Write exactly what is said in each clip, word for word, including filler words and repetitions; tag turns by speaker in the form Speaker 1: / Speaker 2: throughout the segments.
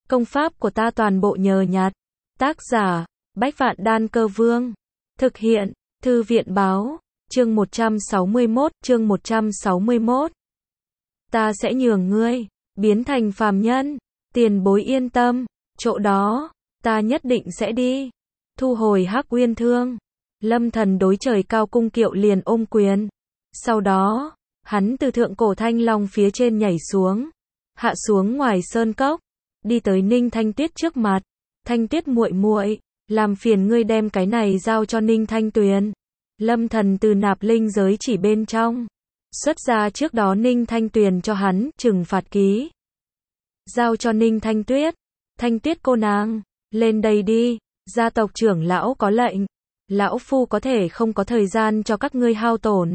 Speaker 1: Công pháp của ta toàn bộ nhờ nhặt. Tác giả, Bách Vạn Đan Cơ Vương. Thực hiện, Thư viện Báo. Chương một trăm sáu mươi mốt, chương một trăm sáu mươi mốt. Ta sẽ nhường ngươi, biến thành phàm nhân. Tiền bối yên tâm, chỗ đó, ta nhất định sẽ đi. Thu hồi Hắc Uyên Thương. Lâm Thần đối trời cao cung kiệu liền ôm quyền. Sau đó, hắn từ thượng cổ thanh long phía trên nhảy xuống, hạ xuống ngoài sơn cốc, đi tới Ninh Thanh Tuyết trước mặt. Thanh Tuyết muội muội, làm phiền ngươi đem cái này giao cho Ninh Thanh Tuyền. Lâm Thần từ nạp linh giới chỉ bên trong xuất ra trước đó Ninh Thanh Tuyền cho hắn trừng phạt ký, giao cho Ninh Thanh Tuyết. Thanh Tuyết cô nàng, lên đây đi, gia tộc trưởng lão có lệnh, lão phu có thể không có thời gian cho các ngươi hao tổn.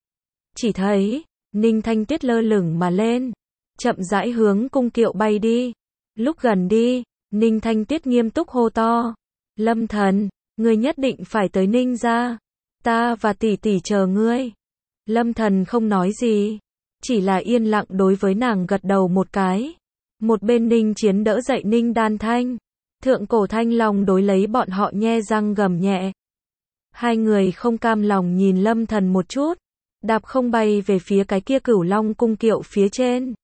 Speaker 1: Chỉ thấy Ninh Thanh Tuyết lơ lửng mà lên, chậm rãi hướng cung kiệu bay đi. Lúc gần đi, Ninh Thanh Tuyết nghiêm túc hô to: Lâm Thần, ngươi nhất định phải tới Ninh gia, ta và tỷ tỷ chờ ngươi. Lâm Thần không nói gì, chỉ là yên lặng đối với nàng gật đầu một cái. Một bên Ninh Chiến đỡ dậy Ninh Đan Thanh, thượng cổ thanh long đối lấy bọn họ nhe răng gầm nhẹ. Hai người không cam lòng nhìn Lâm Thần một chút, đạp không bay về phía cái kia Cửu Long cung kiệu phía trên.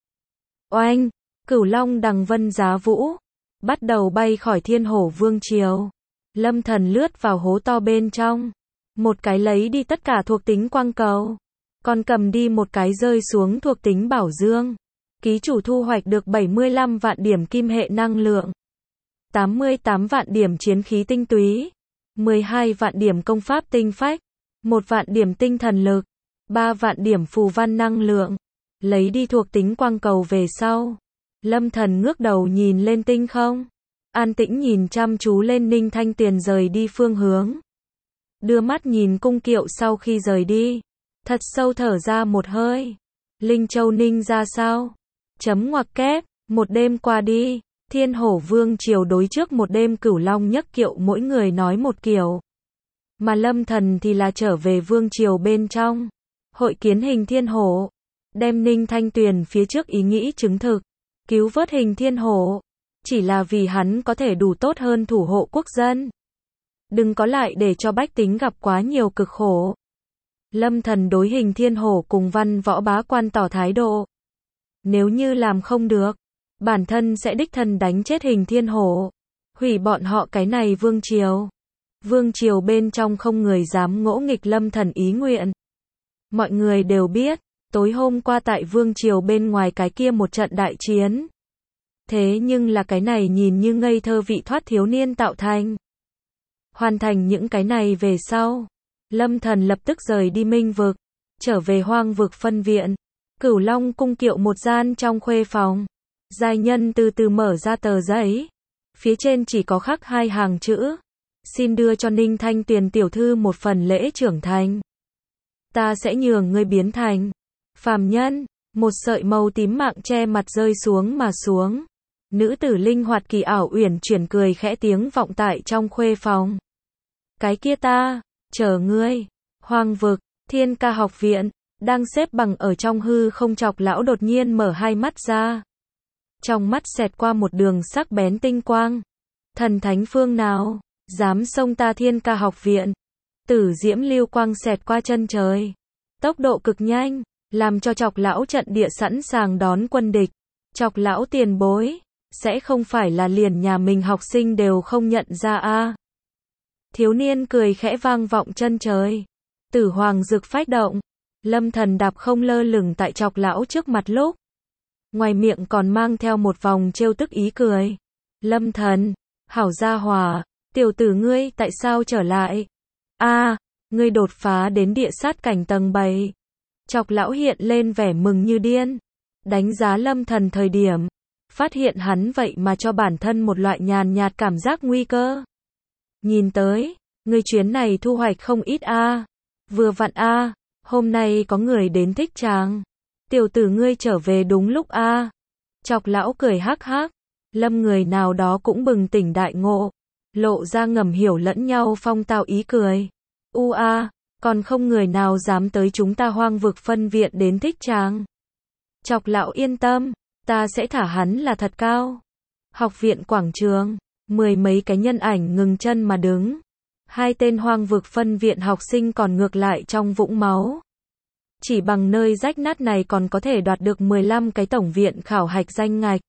Speaker 1: Oanh, Cửu Long đằng vân giá vũ, bắt đầu bay khỏi Thiên Hổ Vương triều. Lâm Thần lướt vào hố to bên trong, một cái lấy đi tất cả thuộc tính quang cầu, còn cầm đi một cái rơi xuống thuộc tính bảo dương. Ký chủ thu hoạch được bảy mươi lăm vạn điểm kim hệ năng lượng, tám mươi tám vạn điểm chiến khí tinh túy, mười hai vạn điểm công pháp tinh phách, một vạn điểm tinh thần lực, ba vạn điểm phù văn năng lượng. Lấy đi thuộc tính quang cầu về sau, Lâm Thần ngước đầu nhìn lên tinh không, an tĩnh nhìn chăm chú lên Ninh Thanh Tuyền rời đi phương hướng. Đưa mắt nhìn cung kiệu sau khi rời đi, thật sâu thở ra một hơi. Linh Châu Ninh ra sao? Chấm ngoặc kép, một đêm qua đi, Thiên Hổ Vương triều đối trước một đêm Cửu Long nhấc kiệu mỗi người nói một kiểu. Mà Lâm Thần thì là trở về vương triều bên trong, hội kiến Hình Thiên Hổ, đem Ninh Thanh Tuyền phía trước ý nghĩ chứng thực, cứu vớt Hình Thiên Hổ, chỉ là vì hắn có thể đủ tốt hơn thủ hộ quốc dân. Đừng có lại để cho bách tính gặp quá nhiều cực khổ. Lâm Thần đối Hình Thiên Hổ cùng văn võ bá quan tỏ thái độ. Nếu như làm không được, bản thân sẽ đích thân đánh chết Hình Thiên Hổ, hủy bọn họ cái này vương triều. Vương triều bên trong không người dám ngỗ nghịch Lâm Thần ý nguyện. Mọi người đều biết, tối hôm qua tại vương triều bên ngoài cái kia một trận đại chiến. Thế nhưng là cái này nhìn như ngây thơ vị thoát thiếu niên tạo thành. Hoàn thành những cái này về sau, Lâm Thần lập tức rời đi Minh vực, trở về Hoang vực phân viện. Cửu Long cung kiệu một gian trong khuê phòng, giai nhân từ từ mở ra tờ giấy, phía trên chỉ có khắc hai hàng chữ: xin đưa cho Ninh Thanh Tuyền tiểu thư một phần lễ trưởng thành. Ta sẽ nhường ngươi biến thành phàm nhân. Một sợi màu tím mạng che mặt rơi xuống mà xuống. Nữ tử linh hoạt kỳ ảo uyển chuyển cười khẽ tiếng vọng tại trong khuê phòng. Cái kia ta, chờ ngươi. Hoang vực, Thiên Ca học viện, đang xếp bằng ở trong hư không Chọc lão đột nhiên mở hai mắt ra. Trong mắt xẹt qua một đường sắc bén tinh quang. Thần thánh phương nào, dám xông ta Thiên Ca học viện? Tử diễm lưu quang xẹt qua chân trời, tốc độ cực nhanh, làm cho Chọc lão trận địa sẵn sàng đón quân địch. Chọc lão tiền bối, sẽ không phải là liền nhà mình học sinh đều không nhận ra a? À? Thiếu niên cười khẽ vang vọng chân trời. Tử hoàng dực phách động, Lâm Thần đạp không lơ lửng tại Chọc lão trước mặt lúc, ngoài miệng còn mang theo một vòng trêu tức ý cười. Lâm Thần, hảo gia hỏa, tiểu tử ngươi tại sao trở lại? A, à, ngươi đột phá đến địa sát cảnh tầng bảy. Chọc lão hiện lên vẻ mừng như điên, đánh giá Lâm Thần thời điểm, phát hiện hắn vậy mà cho bản thân một loại nhàn nhạt cảm giác nguy cơ. Nhìn tới, ngươi chuyến này thu hoạch không ít a. À. Vừa vặn a, à, hôm nay có người đến thích chàng. Tiểu tử ngươi trở về đúng lúc a. À. Chọc lão cười hắc hắc, Lâm người nào đó cũng bừng tỉnh đại ngộ, lộ ra ngầm hiểu lẫn nhau phong tao ý cười. U a, à, còn không người nào dám tới chúng ta Hoang vực phân viện đến thích chàng. Chọc lão yên tâm, ta sẽ thả hắn là thật cao. Học viện quảng trường, mười mấy cái nhân ảnh ngừng chân mà đứng. Hai tên hoang vực phân viện học sinh còn ngược lại trong vũng máu. Chỉ bằng nơi rách nát này còn có thể đoạt được mười lăm cái tổng viện khảo hạch danh ngạch.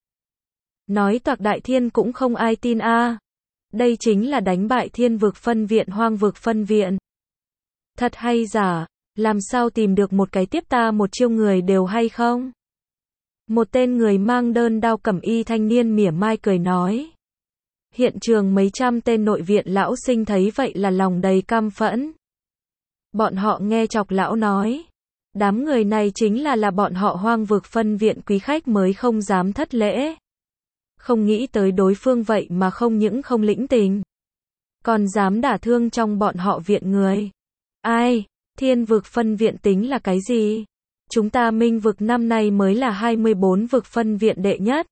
Speaker 1: Nói toạc đại thiên cũng không ai tin a. À. Đây chính là đánh bại thiên vực phân viện hoang vực phân viện. Thật hay giả, làm sao tìm được một cái tiếp ta một chiêu người đều hay không? Một tên người mang đơn đao cẩm y thanh niên mỉa mai cười nói. Hiện trường mấy trăm tên nội viện lão sinh thấy vậy là lòng đầy căm phẫn. Bọn họ nghe chọc lão nói. Đám người này chính là là bọn họ hoang vực phân viện quý khách mới không dám thất lễ. Không nghĩ tới đối phương vậy mà không những không lĩnh tình. Còn dám đả thương trong bọn họ viện người. Ai, thiên vực phân viện tính là cái gì? Chúng ta minh vực năm nay mới là hai mươi bốn vực phân viện đệ nhất.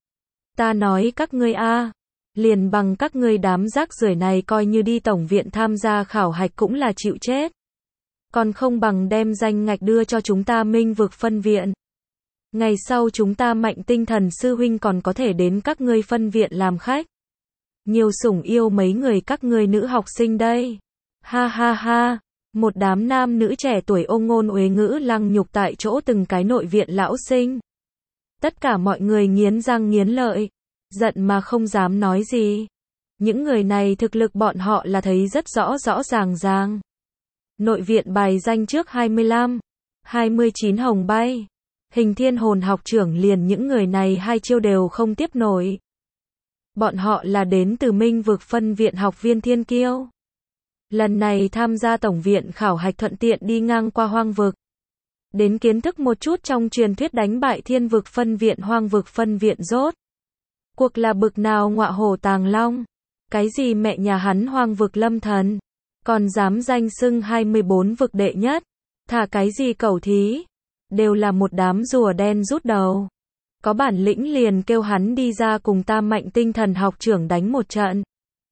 Speaker 1: Ta nói các ngươi a, liền bằng các ngươi đám rác rưởi này coi như đi tổng viện tham gia khảo hạch cũng là chịu chết. Còn không bằng đem danh ngạch đưa cho chúng ta minh vực phân viện. Ngày sau chúng ta mạnh tinh thần sư huynh còn có thể đến các ngươi phân viện làm khách. Nhiều sủng yêu mấy người các ngươi nữ học sinh đây. Ha ha ha, một đám nam nữ trẻ tuổi ôn ngôn uế ngữ lăng nhục tại chỗ từng cái nội viện lão sinh. Tất cả mọi người nghiến răng nghiến lợi, giận mà không dám nói gì. Những người này thực lực bọn họ là thấy rất rõ rõ ràng ràng. Nội viện bài danh trước hai mươi lăm, hai mươi chín hồng bay. Hình thiên hồn học trưởng liền những người này hai chiêu đều không tiếp nổi. Bọn họ là đến từ minh vực phân viện học viên thiên kiêu. Lần này tham gia tổng viện khảo hạch thuận tiện đi ngang qua hoang vực. Đến kiến thức một chút trong truyền thuyết đánh bại thiên vực phân viện hoang vực phân viện rốt. Cuộc là bực nào ngọa hổ tàng long. Cái gì mẹ nhà hắn hoang vực lâm thần. Còn dám danh xưng hai mươi bốn vực đệ nhất. Thả cái gì cẩu thí. Đều là một đám rùa đen rút đầu. Có bản lĩnh liền kêu hắn đi ra cùng ta mạnh tinh thần học trưởng đánh một trận.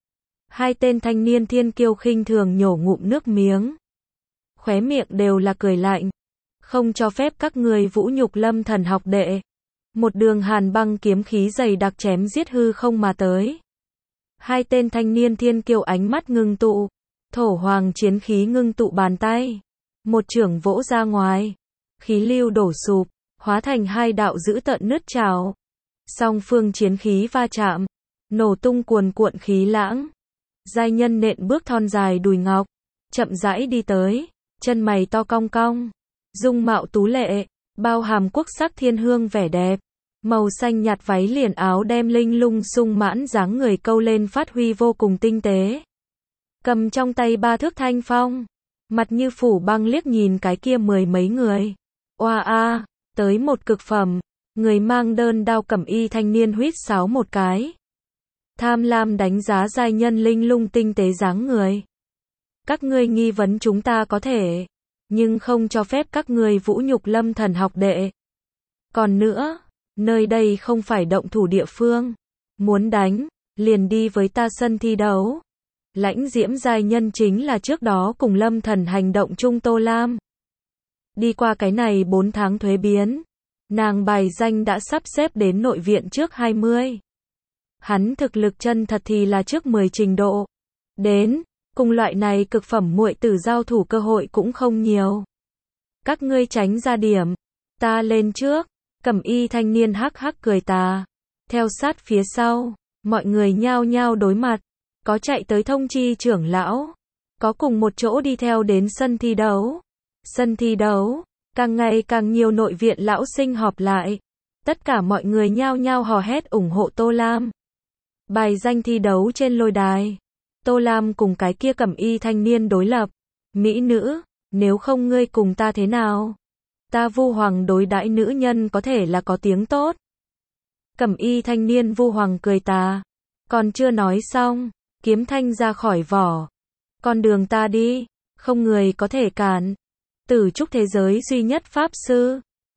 Speaker 1: Hai tên thanh niên thiên kiêu khinh thường nhổ ngụm nước miếng. Khóe miệng đều là cười lạnh. Không cho phép các người vũ nhục lâm thần học đệ. Một đường hàn băng kiếm khí dày đặc chém giết hư không mà tới. Hai tên thanh niên thiên kiêu ánh mắt ngưng tụ. Thổ hoàng chiến khí ngưng tụ bàn tay. Một chưởng vỗ ra ngoài. Khí lưu đổ sụp, hóa thành hai đạo dữ tợn nứt trào. Song phương chiến khí va chạm, nổ tung cuồn cuộn khí lãng. Giai nhân nện bước thon dài đùi ngọc, chậm rãi đi tới, chân mày to cong cong, dung mạo tú lệ, bao hàm quốc sắc thiên hương vẻ đẹp. Màu xanh nhạt váy liền áo đem linh lung sung mãn dáng người câu lên phát huy vô cùng tinh tế. Cầm trong tay ba thước thanh phong, mặt như phủ băng liếc nhìn cái kia mười mấy người. Oa a, tới một cực phẩm, người mang đơn đao cẩm y thanh niên huýt sáo một cái. Tham lam đánh giá giai nhân linh lung tinh tế dáng người. Các ngươi nghi vấn chúng ta có thể, nhưng không cho phép các ngươi vũ nhục lâm thần học đệ. Còn nữa, nơi đây không phải động thủ địa phương. Muốn đánh, liền đi với ta sân thi đấu. Lãnh diễm giai nhân chính là trước đó cùng lâm thần hành động chung Tô Lam. Đi qua cái này bốn tháng thuế biến, nàng bài danh đã sắp xếp đến nội viện trước hai mươi. Hắn thực lực chân thật thì là trước mười trình độ. Đến, cùng loại này cực phẩm muội tử giao thủ cơ hội cũng không nhiều. Các ngươi tránh ra điểm, ta lên trước. Cẩm y thanh niên hắc hắc cười tà. Theo sát phía sau, mọi người nhao nhao đối mặt. Có chạy tới thông chi trưởng lão, có cùng một chỗ đi theo đến sân thi đấu. Sân thi đấu, càng ngày càng nhiều nội viện lão sinh họp lại. Tất cả mọi người nhao nhao hò hét ủng hộ Tô Lam. Bài danh thi đấu trên lôi đài. Tô Lam cùng cái kia cẩm y thanh niên đối lập. Mỹ nữ, nếu không ngươi cùng ta thế nào? Ta Vu Hoàng đối đãi nữ nhân có thể là có tiếng tốt. Cẩm y thanh niên Vu Hoàng cười tà. Còn chưa nói xong, kiếm thanh ra khỏi vỏ. Con đường ta đi, không người có thể cản. Tử trúc thế giới duy nhất pháp sư,